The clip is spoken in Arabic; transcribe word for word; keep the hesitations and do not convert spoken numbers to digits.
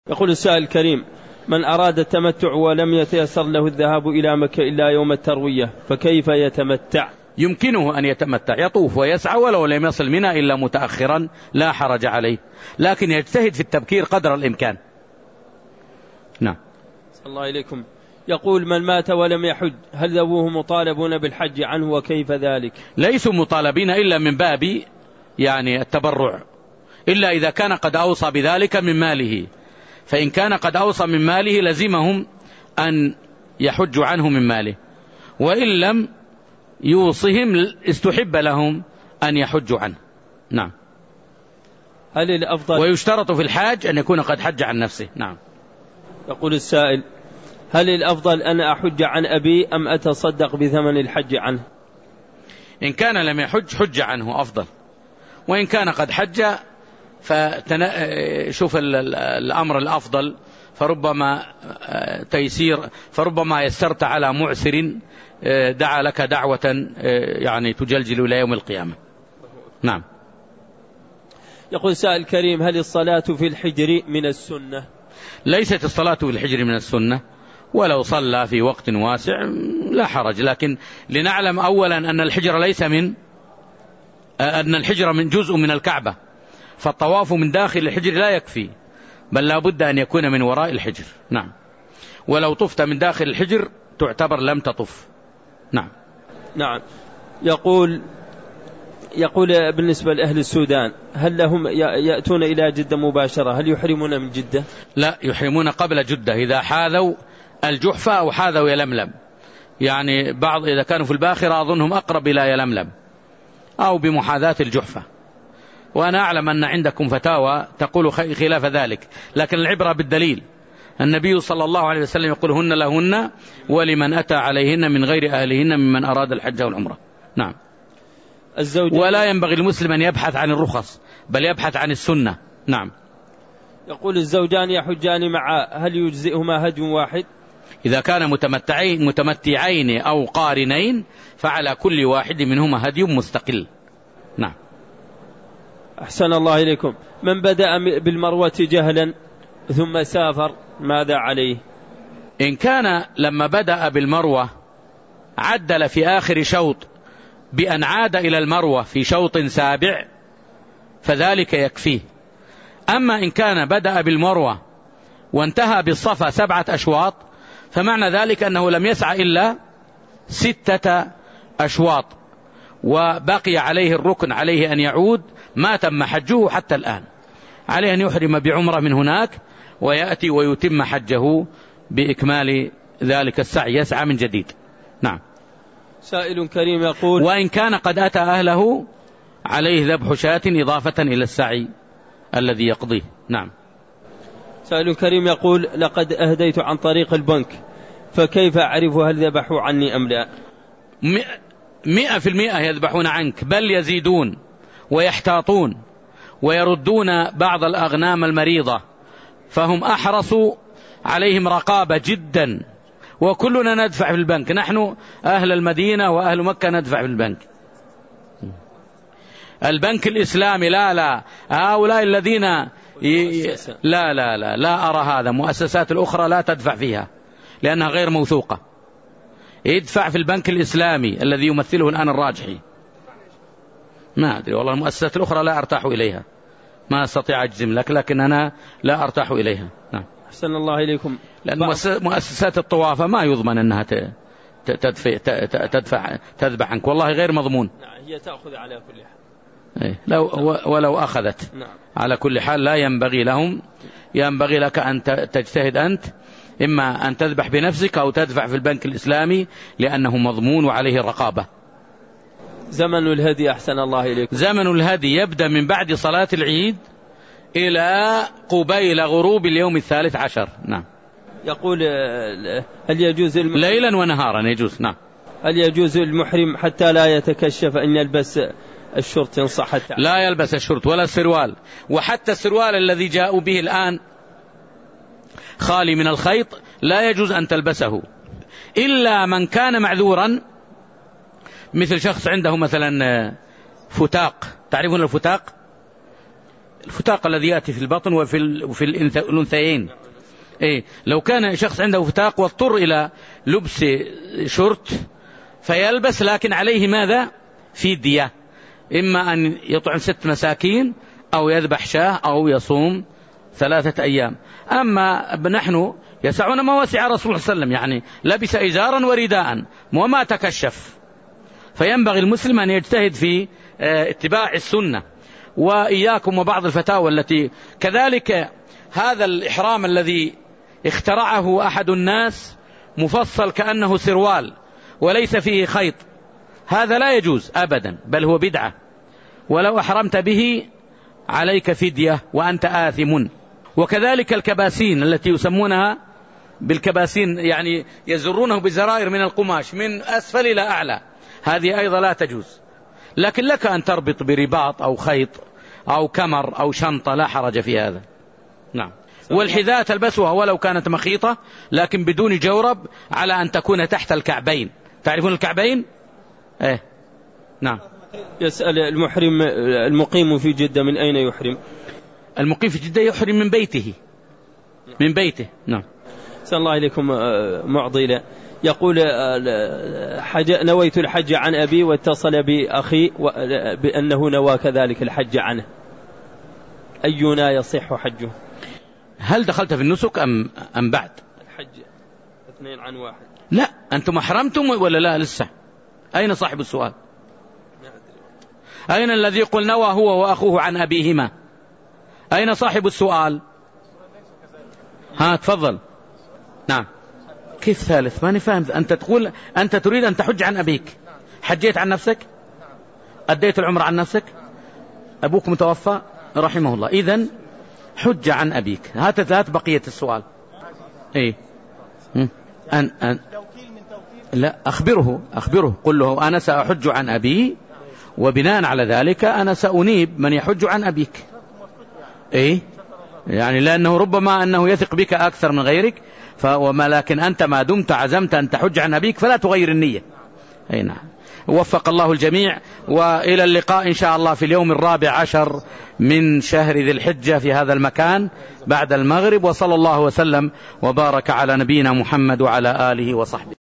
يقول السائل الكريم: من أراد التمتع ولم يتيسر له الذهاب إلى مكة إلا يوم التروية فكيف يتمتع؟ يمكنه أن يتمتع، يطوف ويسعى ولو لم يصل منى إلا متأخرا لا حرج عليه، لكن يجتهد في التبكير قدر الإمكان. نعم. صلى الله إليكم. يقول: من مات ولم يحج هل ذووه مطالبون بالحج عنه وكيف ذلك؟ ليسوا مطالبين إلا من باب يعني التبرع، إلا إذا كان قد أوصى بذلك من ماله، فإن كان قد أوصى من ماله لزمهم أن يحجوا عنه من ماله، وإن لم يوصهم استحب لهم أن يحجوا عنه. نعم. هل الأفضل ويشترط في الحاج أن يكون قد حج عن نفسه. نعم. يقول السائل: هل الأفضل أن أحج عن أبي أم أتصدق بثمن الحج عنه؟ إن كان لم يحج حج عنه أفضل، وإن كان قد حج فشوف الأمر الأفضل، فربما تيسير فربما يسرت على معسر دعا لك دعوة يعني تجلجل إلى يوم القيامة. نعم. يقول سائل الكريم: هل الصلاة في الحجر من السنة؟ ليست الصلاة في الحجر من السنة، ولو صلى في وقت واسع لا حرج، لكن لنعلم أولا أن الحجر ليس من أن الحجر من جزء من الكعبة، فالطواف من داخل الحجر لا يكفي، بل لا بد أن يكون من وراء الحجر. نعم. ولو طفت من داخل الحجر تعتبر لم تطف. نعم. نعم. يقول يقول بالنسبة لأهل السودان هل لهم يأتون إلى جدة مباشرة هل يحرمون من جدة؟ لا، يحرمون قبل جدة إذا حاذوا الجحفة أو حاذوا يلملم، يعني بعض إذا كانوا في الباخرة أظنهم أقرب إلى يلملم أو بمحاذاة الجحفة، وأنا أعلم أن عندكم فتاوى تقول خلاف ذلك، لكن العبرة بالدليل. النبي صلى الله عليه وسلم يقول: هن لهن ولمن أتى عليهن من غير أهلهن ممن أراد الحج والعمرة. نعم. ولا ينبغي المسلم أن يبحث عن الرخص، بل يبحث عن السنة. نعم. يقول: الزوجان يحجان معا هل يجزئهما هدي واحد؟ إذا كان متمتعين متمتعين أو قارنين فعلى كل واحد منهما هدي مستقل. نعم. أحسن الله إليكم. من بدأ بالمروة جهلا ثم سافر ماذا عليه؟ إن كان لما بدأ بالمروة عدل في آخر شوط بأن عاد إلى المروة في شوط سابع فذلك يكفيه. أما إن كان بدأ بالمروة وانتهى بالصفا سبعة أشواط فمعنى ذلك أنه لم يسعى إلا ستة أشواط وبقي عليه الركن، عليه أن يعود، ما تم حجه حتى الآن، عليه أن يحرم بعمرة من هناك ويأتي ويتم حجه بإكمال ذلك السعي، يسعى من جديد. نعم. سائل كريم يقول: وإن كان قد أتى أهله عليه ذبح شاة إضافة إلى السعي الذي يقضيه. نعم. سائل كريم يقول: لقد أهديت عن طريق البنك فكيف أعرف هل ذبحوا عني أم لا؟ مئة في المئة يذبحون عنك، بل يزيدون ويحتاطون ويردون بعض الأغنام المريضة، فهم أحرصوا عليهم رقابة جدا، وكلنا ندفع في البنك، نحن أهل المدينة وأهل مكة ندفع في البنك. البنك الإسلامي لا لا هؤلاء الذين ي... لا لا لا لا أرى هذا. مؤسسات الأخرى لا تدفع فيها لأنها غير موثوقة، يدفع في البنك الإسلامي الذي يمثله الآن الراجحي. ما أدري والله، المؤسسات الأخرى لا أرتاح إليها، ما أستطيع أجزم لك، لكن أنا لا أرتاح إليها. نعم. أحسن الله إليكم. لأن مؤسسات الطوافة ما يضمن أنها تدفع تدفع تذبح عنك، والله غير مضمون. نعم. هي تأخذ على كل حال. إيه. لو ولو أخذت. نعم. على كل حال لا ينبغي لهم، ينبغي لك أن تجتهد أنت، إما أن تذبح بنفسك أو تدفع في البنك الإسلامي لأنه مضمون وعليه الرقابة. زمن الهدي أحسن الله إليكم. زمن الهدي يبدأ من بعد صلاة العيد إلى قبيل غروب اليوم الثالث عشر. نعم. يقول: هل يجوز المحرم ليلا ونهارا؟ يجوز. نعم. هل يجوز المحرم حتى لا يتكشف أن يلبس الشرط إن صح التعبير؟ لا يلبس الشرط ولا السروال، وحتى السروال الذي جاءوا به الآن خالي من الخيط لا يجوز أن تلبسه إلا من كان معذورا، مثل شخص عنده مثلا فتاق، تعرفون الفتاق؟ الفتاق الذي يأتي في البطن وفي, وفي الأنثيين. إيه لو كان شخص عنده فتاق واضطر إلى لبس شورت فيلبس، لكن عليه ماذا؟ فدية، إما أن يطعم ست مساكين أو يذبح شاه أو يصوم ثلاثة أيام. أما نحن يسعون ما وسع رسول الله صلى الله عليه وسلم، يعني لبس إزارا ورداء وما تكشف. فينبغي المسلم أن يجتهد في اتباع السنة. وإياكم وبعض الفتاوى التي كذلك، هذا الإحرام الذي اخترعه أحد الناس مفصل كأنه سروال وليس فيه خيط، هذا لا يجوز أبدا، بل هو بدعة، ولو أحرمت به عليك فدية وأنت آثم. وكذلك الكباسين التي يسمونها بالكباسين، يعني يزرونه بزرائر من القماش من أسفل إلى أعلى، هذه أيضا لا تجوز. لكن لك أن تربط برباط أو خيط أو كمر أو شنطة، لا حرج في هذا. نعم. والحذاء تلبسها ولو كانت مخيطة لكن بدون جورب، على أن تكون تحت الكعبين. تعرفون الكعبين؟ إيه نعم. يسأل المحرم المقيم في جدة من أين يحرم؟ المقيم في جدة يحرم من بيته، من بيته. نعم. سأل الله إليكم معضلة، يقول حج نويت الحج عن أبي واتصل بأخي بأنه نوى كذلك الحج عنه، أينا يصح حجه؟ هل دخلت في النسك أم, أم بعد الحج اثنين عن واحد؟ لا، أنتم أحرمتم ولا لا لسه؟ أين صاحب السؤال؟ أين الذي يقول نوى هو وأخوه عن أبيهما؟ أين صاحب السؤال؟ ها تفضل. نعم. كيف ثالث؟ ماني فاهم. أنت تقول أنت تريد أن تحج عن أبيك، حجيت عن نفسك؟ أديت العمر عن نفسك؟ أبوك متوفى رحمه الله، إذن حج عن أبيك. هات هات بقية السؤال. إيه أن أن لا، أخبره أخبره قل له أنا سأحج عن أبي، وبناء على ذلك أنا سأنيب من يحج عن أبيك. إيه يعني لأنه ربما أنه يثق بك أكثر من غيرك، فوما لكن أنت ما دمت عزمت أن تحج عن أبيك فلا تغير النية. أي نعم. وفق الله الجميع، وإلى اللقاء إن شاء الله في اليوم الرابع عشر من شهر ذي الحجة في هذا المكان بعد المغرب. وصلى الله وسلم وبارك على نبينا محمد وعلى آله وصحبه.